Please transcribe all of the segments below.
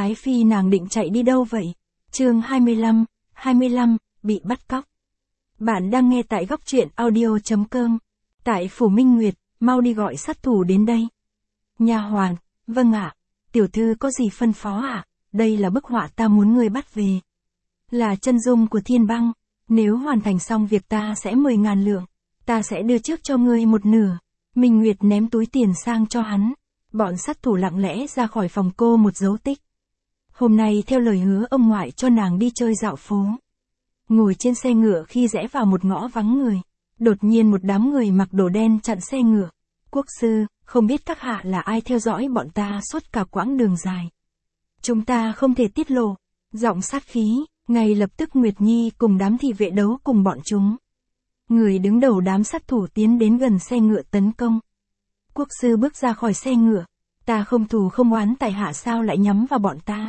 Ái Phi nàng định chạy đi đâu vậy? Chương 25, bị bắt cóc. Bạn đang nghe tại góc truyện audio.com. Tại Phủ Minh Nguyệt, mau đi gọi sát thủ đến đây. Nha hoàn, vâng ạ. Tiểu thư có gì phân phó ạ? Đây là bức họa ta muốn ngươi bắt về. Là chân dung của Thiên Băng. Nếu hoàn thành xong việc ta sẽ 10.000 lượng. Ta sẽ đưa trước cho ngươi một nửa. Minh Nguyệt ném túi tiền sang cho hắn. Bọn sát thủ lặng lẽ ra khỏi phòng cô một dấu tích. Hôm nay theo lời hứa ông ngoại cho nàng đi chơi dạo phố. Ngồi trên xe ngựa khi rẽ vào một ngõ vắng người. Đột nhiên một đám người mặc đồ đen chặn xe ngựa. Quốc sư, không biết các hạ là ai theo dõi bọn ta suốt cả quãng đường dài. Chúng ta không thể tiết lộ. Giọng sát khí, ngay lập tức Nguyệt Nhi cùng đám thị vệ đấu cùng bọn chúng. Người đứng đầu đám sát thủ tiến đến gần xe ngựa tấn công. Quốc sư bước ra khỏi xe ngựa. Ta không thù không oán tại hạ sao lại nhắm vào bọn ta.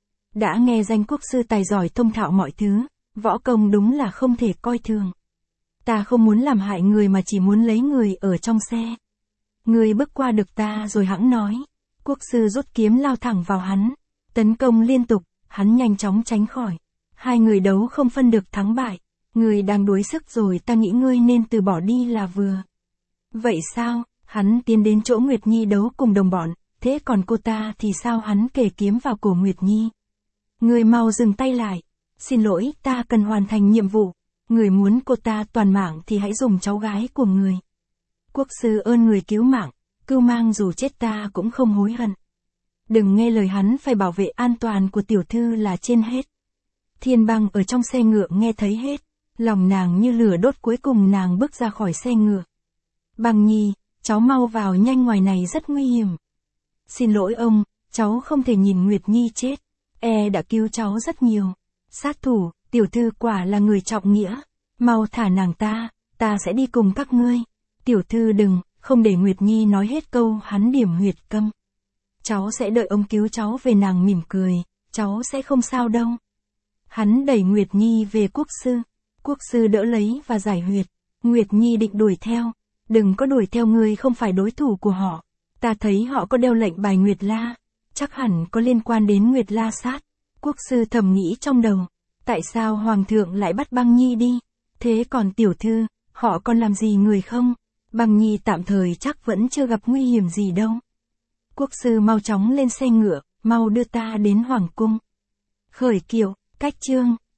Đã nghe danh quốc sư tài giỏi thông thạo mọi thứ, võ công đúng là không thể coi thường. Ta không muốn làm hại người mà chỉ muốn lấy người ở trong xe. Người bước qua được ta rồi hẵng nói. Quốc sư rút kiếm lao thẳng vào hắn. Tấn công liên tục, hắn nhanh chóng tránh khỏi. Hai người đấu không phân được thắng bại. Người đang đuối sức rồi, ta nghĩ ngươi nên từ bỏ đi là vừa. Vậy sao? Hắn tiến đến chỗ Nguyệt Nhi đấu cùng đồng bọn. Thế còn cô ta thì sao? Hắn kề kiếm vào cổ Nguyệt Nhi. Người mau dừng tay lại. Xin lỗi, ta cần hoàn thành nhiệm vụ. Người muốn cô ta toàn mạng thì hãy dùng cháu gái của người. Quốc sư ơn người cứu mạng. Cưu mang dù chết ta cũng không hối hận. Đừng nghe lời hắn, phải bảo vệ an toàn của tiểu thư là trên hết. Thiên Băng ở trong xe ngựa nghe thấy hết. Lòng nàng như lửa đốt, cuối cùng nàng bước ra khỏi xe ngựa. Băng Nhi, cháu mau vào nhanh, ngoài này rất nguy hiểm. Xin lỗi ông, cháu không thể nhìn Nguyệt Nhi chết. Đã cứu cháu rất nhiều. Sát thủ, tiểu thư quả là người trọng nghĩa. Mau thả nàng ta sẽ đi cùng các ngươi. Tiểu thư đừng, không để Nguyệt Nhi nói hết câu, hắn điểm huyệt câm. Cháu sẽ đợi ông cứu cháu về. Nàng mỉm cười, cháu sẽ không sao đâu. Hắn đẩy Nguyệt Nhi về quốc sư. Quốc sư đỡ lấy và giải huyệt. Nguyệt Nhi định đuổi theo. Đừng có đuổi theo, ngươi không phải đối thủ của họ. Ta thấy họ có đeo lệnh bài Nguyệt La. Chắc hẳn có liên quan đến Nguyệt La Sát. Quốc sư thầm nghĩ trong đầu. Tại sao Hoàng thượng lại bắt Băng Nhi đi? Thế còn tiểu thư, họ còn làm gì người không? Băng Nhi tạm thời chắc vẫn chưa gặp nguy hiểm gì đâu. Quốc sư mau chóng lên xe ngựa, mau đưa ta đến Hoàng cung. Khởi kiệu, cách chương.